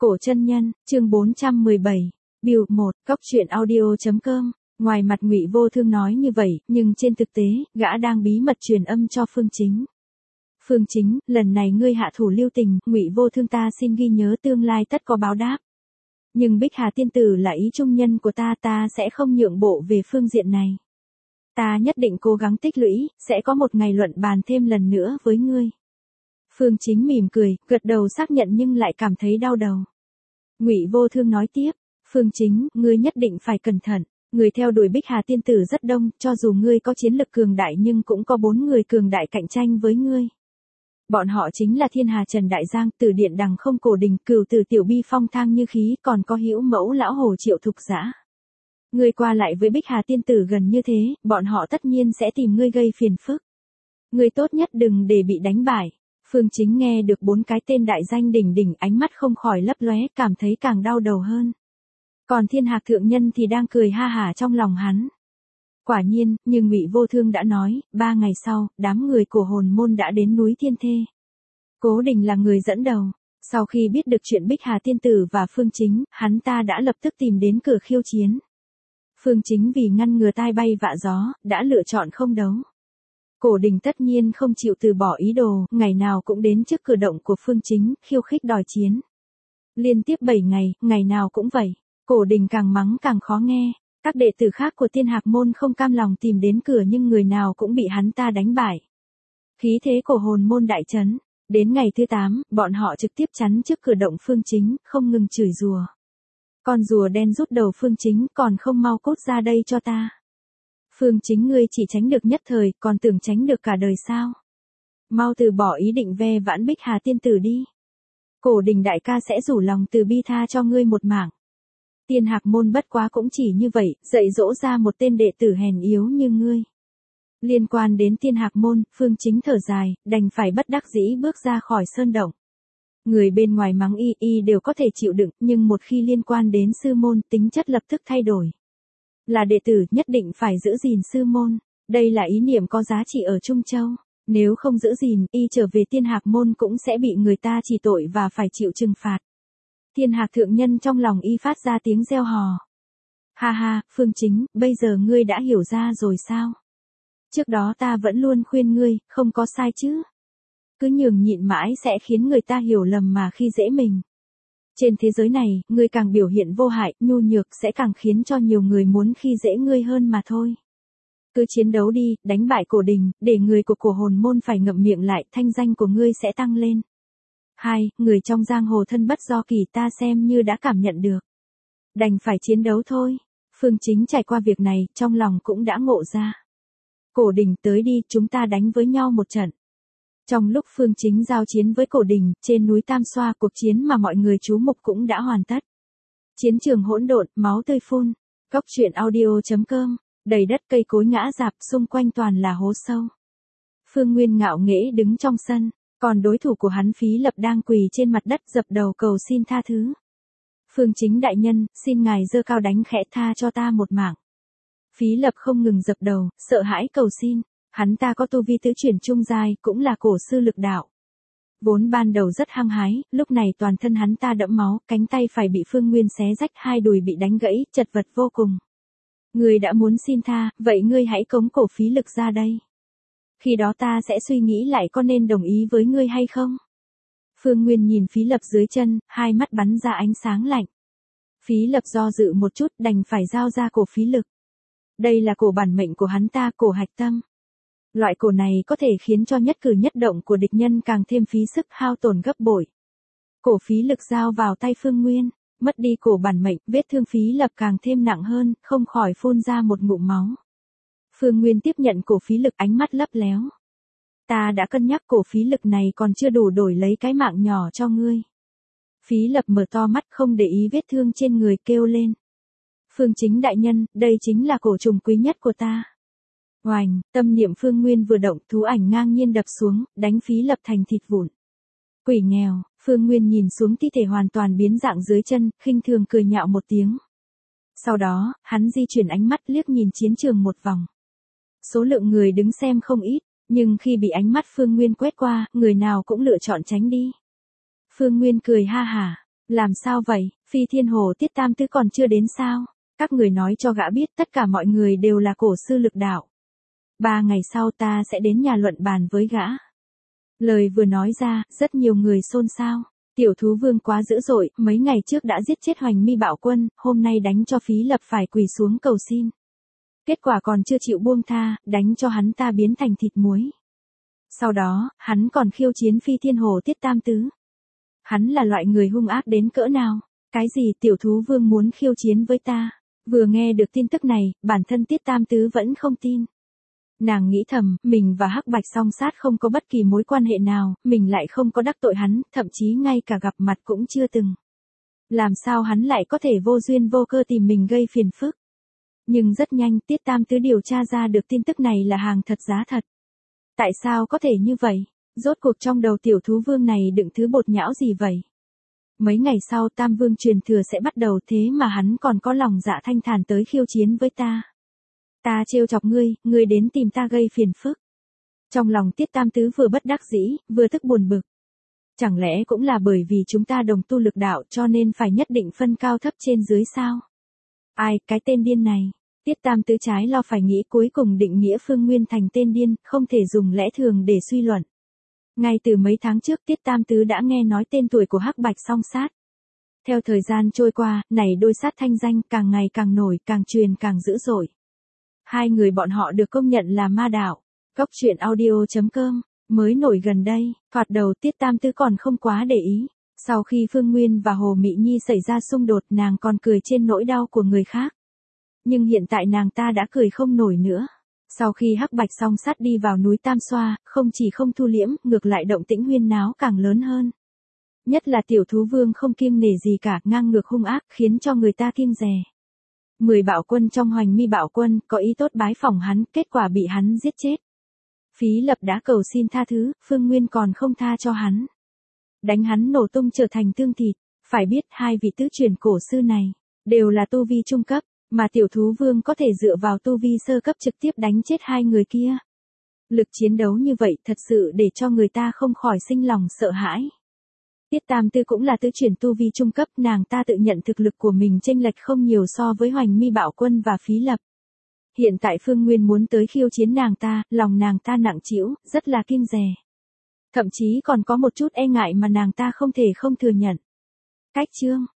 Cổ chân nhân, chương 417. Biểu 1, Cóc truyện audio.com. Ngoài mặt Ngụy Vô Thương nói như vậy, nhưng trên thực tế, gã đang bí mật truyền âm cho Phương Chính. Phương Chính, lần này ngươi hạ thủ lưu tình, Ngụy Vô Thương ta xin ghi nhớ tương lai tất có báo đáp. Nhưng Bích Hà tiên tử là ý trung nhân của ta sẽ không nhượng bộ về phương diện này. Ta nhất định cố gắng tích lũy, sẽ có một ngày luận bàn thêm lần nữa với ngươi. Phương Chính mỉm cười, gật đầu xác nhận nhưng lại cảm thấy đau đầu. Ngụy Vô Thương nói tiếp, Phương Chính, ngươi nhất định phải cẩn thận, người theo đuổi Bích Hà tiên tử rất đông, cho dù ngươi có chiến lực cường đại nhưng cũng có 4 người cường đại cạnh tranh với ngươi. Bọn họ chính là Thiên Hà Trần Đại Giang, Từ Điện Đằng Không Cổ Đình, Cửu Tử Tiểu Bi Phong Thang Như Khí, còn có Hữu Mẫu Lão Hồ Triệu Thục Dã. Ngươi qua lại với Bích Hà tiên tử gần như thế, bọn họ tất nhiên sẽ tìm ngươi gây phiền phức. Ngươi tốt nhất đừng để bị đánh bại. Phương Chính nghe được 4 cái tên đại danh đỉnh đỉnh, ánh mắt không khỏi lấp lóe, cảm thấy càng đau đầu hơn. Còn Thiên Hạc thượng nhân thì đang cười ha hả trong lòng hắn. Quả nhiên, như Ngụy Vô Thương đã nói, 3 ngày sau, đám người của hồn môn đã đến núi Thiên Thê. Cố Đình là người dẫn đầu. Sau khi biết được chuyện Bích Hà tiên tử và Phương Chính, hắn ta đã lập tức tìm đến cửa khiêu chiến. Phương Chính vì ngăn ngừa tai bay vạ gió, đã lựa chọn không đấu. Cổ Đình tất nhiên không chịu từ bỏ ý đồ, ngày nào cũng đến trước cửa động của Phương Chính, khiêu khích đòi chiến. Liên tiếp 7 ngày, ngày nào cũng vậy. Cổ Đình càng mắng càng khó nghe. Các đệ tử khác của Thiên Hạc môn không cam lòng tìm đến cửa nhưng người nào cũng bị hắn ta đánh bại. Khí thế của hồn môn đại chấn. Đến ngày thứ 8, bọn họ trực tiếp chắn trước cửa động Phương Chính, không ngừng chửi rủa. Con rùa đen rút đầu Phương Chính, còn không mau cút ra đây cho ta. Phương Chính, ngươi chỉ tránh được nhất thời, còn tưởng tránh được cả đời sao? Mau từ bỏ ý định ve vãn Bích Hà tiên tử đi. Cổ Đình đại ca sẽ rủ lòng từ bi tha cho ngươi một mảng. Thiên Hạc môn bất quá cũng chỉ như vậy, dạy dỗ ra một tên đệ tử hèn yếu như ngươi. Liên quan đến Thiên Hạc môn, Phương Chính thở dài, đành phải bất đắc dĩ bước ra khỏi sơn động. Người bên ngoài mắng y đều có thể chịu đựng, nhưng một khi liên quan đến sư môn, tính chất lập tức thay đổi. Là đệ tử, nhất định phải giữ gìn sư môn. Đây là ý niệm có giá trị ở Trung Châu. Nếu không giữ gìn, y trở về Thiên Hạc môn cũng sẽ bị người ta chỉ tội và phải chịu trừng phạt. Thiên Hạc thượng nhân trong lòng y phát ra tiếng reo hò. Ha ha, Phương Chính, bây giờ ngươi đã hiểu ra rồi sao? Trước đó ta vẫn luôn khuyên ngươi, không có sai chứ. Cứ nhường nhịn mãi sẽ khiến người ta hiểu lầm mà khi dễ mình. Trên thế giới này, ngươi càng biểu hiện vô hại, nhu nhược sẽ càng khiến cho nhiều người muốn khi dễ ngươi hơn mà thôi. Cứ chiến đấu đi, đánh bại Cổ Đình, để người của cổ hồn môn phải ngậm miệng lại, thanh danh của ngươi sẽ tăng lên. 2. Người trong giang hồ thân bất do kỳ, ta xem như đã cảm nhận được. Đành phải chiến đấu thôi. Phương Chính trải qua việc này, trong lòng cũng đã ngộ ra. Cổ Đình, tới đi, chúng ta đánh với nhau một trận. Trong lúc Phương Chính giao chiến với Cổ Đình, trên núi Tam Xoa, cuộc chiến mà mọi người chú mục cũng đã hoàn tất. Chiến trường hỗn độn, máu tươi phun. Cóc truyện audio.com. Đầy đất cây cối ngã rạp, xung quanh toàn là hố sâu. Phương Nguyên ngạo nghễ đứng trong sân, còn đối thủ của hắn Phí Lập đang quỳ trên mặt đất dập đầu cầu xin tha thứ. Phương Chính đại nhân, xin ngài giơ cao đánh khẽ tha cho ta một mạng. Phí Lập không ngừng dập đầu, sợ hãi cầu xin. Hắn ta có tu vi tứ chuyển trung giai, cũng là cổ sư lực đạo. Vốn ban đầu rất hăng hái, lúc này toàn thân hắn ta đẫm máu, cánh tay phải bị Phương Nguyên xé rách, 2 đùi bị đánh gãy, chật vật vô cùng. Ngươi đã muốn xin tha, vậy ngươi hãy cống cổ Phí Lực ra đây. Khi đó ta sẽ suy nghĩ lại có nên đồng ý với ngươi hay không. Phương Nguyên nhìn Phí Lập dưới chân, 2 mắt bắn ra ánh sáng lạnh. Phí Lập do dự một chút, đành phải giao ra cổ Phí Lực. Đây là cổ bản mệnh của hắn ta, cổ hạch tâm. Loại cổ này có thể khiến cho nhất cử nhất động của địch nhân càng thêm phí sức hao tổn gấp bội. Cổ Phí Lực giao vào tay Phương Nguyên, mất đi cổ bản mệnh, vết thương Phí Lập càng thêm nặng hơn, không khỏi phun ra một ngụm máu. Phương Nguyên tiếp nhận cổ Phí Lực, ánh mắt lấp léo. Ta đã cân nhắc, cổ Phí Lực này còn chưa đủ đổi lấy cái mạng nhỏ cho ngươi. Phí Lập mở to mắt không để ý vết thương trên người, kêu lên. Phương Chính đại nhân, đây chính là cổ trùng quý nhất của ta. Oành, tâm niệm Phương Nguyên vừa động, thú ảnh ngang nhiên đập xuống, đánh Phí Lập thành thịt vụn. Quỷ nghèo, Phương Nguyên nhìn xuống thi thể hoàn toàn biến dạng dưới chân, khinh thường cười nhạo một tiếng. Sau đó, hắn di chuyển ánh mắt liếc nhìn chiến trường một vòng. Số lượng người đứng xem không ít, nhưng khi bị ánh mắt Phương Nguyên quét qua, người nào cũng lựa chọn tránh đi. Phương Nguyên cười ha hả, Làm sao vậy, Phi Thiên Hồ Tiết Tam Tứ còn chưa đến sao? Các người nói cho gã biết tất cả mọi người đều là cổ sư lực đạo. 3 ngày sau ta sẽ đến nhà luận bàn với gã. Lời vừa nói ra, rất nhiều người xôn xao. Tiểu thú vương quá dữ dội, mấy ngày trước đã giết chết Hoành Mi Bạo Quân, hôm nay đánh cho Phí Lập phải quỳ xuống cầu xin. Kết quả còn chưa chịu buông tha, đánh cho hắn ta biến thành thịt muối. Sau đó, hắn còn khiêu chiến Phi Thiên Hồ Tiết Tam Tứ. Hắn là loại người hung ác đến cỡ nào? Cái gì tiểu thú vương muốn khiêu chiến với ta? Vừa nghe được tin tức này, bản thân Tiết Tam Tứ vẫn không tin. Nàng nghĩ thầm, mình và Hắc Bạch Song Sát không có bất kỳ mối quan hệ nào, mình lại không có đắc tội hắn, thậm chí ngay cả gặp mặt cũng chưa từng. Làm sao hắn lại có thể vô duyên vô cơ tìm mình gây phiền phức? Nhưng rất nhanh Tiết Tam Tứ điều tra ra được tin tức này là hàng thật giá thật. Tại sao có thể như vậy? Rốt cuộc trong đầu tiểu thú vương này đựng thứ bột nhão gì vậy? Mấy ngày sau Tam Vương truyền thừa sẽ bắt đầu thế mà hắn còn có lòng dạ thanh thản tới khiêu chiến với ta. Ta trêu chọc ngươi đến tìm ta gây phiền phức. Trong lòng Tiết Tam Tứ vừa bất đắc dĩ, vừa tức buồn bực. Chẳng lẽ cũng là bởi vì chúng ta đồng tu lực đạo cho nên phải nhất định phân cao thấp trên dưới sao? Ai, cái tên điên này. Tiết Tam Tứ trái lo phải nghĩ cuối cùng định nghĩa Phương Nguyên thành tên điên, không thể dùng lẽ thường để suy luận. Ngay từ mấy tháng trước Tiết Tam Tứ đã nghe nói tên tuổi của Hắc Bạch Song Sát. Theo thời gian trôi qua, này đôi sát thanh danh càng ngày càng nổi, càng truyền càng dữ dội. Hai người bọn họ được công nhận là ma đạo. Cốc truyện audio.com, mới nổi gần đây, thoạt đầu Tiết Tam Tứ còn không quá để ý. Sau khi Phương Nguyên và Hồ Mị Nhi xảy ra xung đột nàng còn cười trên nỗi đau của người khác. Nhưng hiện tại nàng ta đã cười không nổi nữa. Sau khi Hắc Bạch Song Sát đi vào núi Tam Xoa, không chỉ không thu liễm, ngược lại động tĩnh huyên náo càng lớn hơn. Nhất là tiểu thú vương không kiêng nể gì cả, ngang ngược hung ác, khiến cho người ta kiêng dè. 10 bạo quân trong Hoành Mi Bạo Quân có ý tốt bái phỏng hắn, kết quả bị hắn giết chết. Phí Lập đã cầu xin tha thứ, Phương Nguyên còn không tha cho hắn. Đánh hắn nổ tung trở thành tương thịt. Phải biết hai vị tứ truyền cổ sư này đều là tu vi trung cấp, mà tiểu thú vương có thể dựa vào tu vi sơ cấp trực tiếp đánh chết hai người kia. Lực chiến đấu như vậy thật sự để cho người ta không khỏi sinh lòng sợ hãi. Tiết Tam Tư cũng là tứ truyền tu vi trung cấp, nàng ta tự nhận thực lực của mình chênh lệch không nhiều so với Hoành Mi Bạo Quân và Phí Lập. Hiện tại Phương Nguyên muốn tới khiêu chiến nàng ta, lòng nàng ta nặng trĩu, rất là kiêng dè. Thậm chí còn có một chút e ngại mà nàng ta không thể không thừa nhận. Cách chương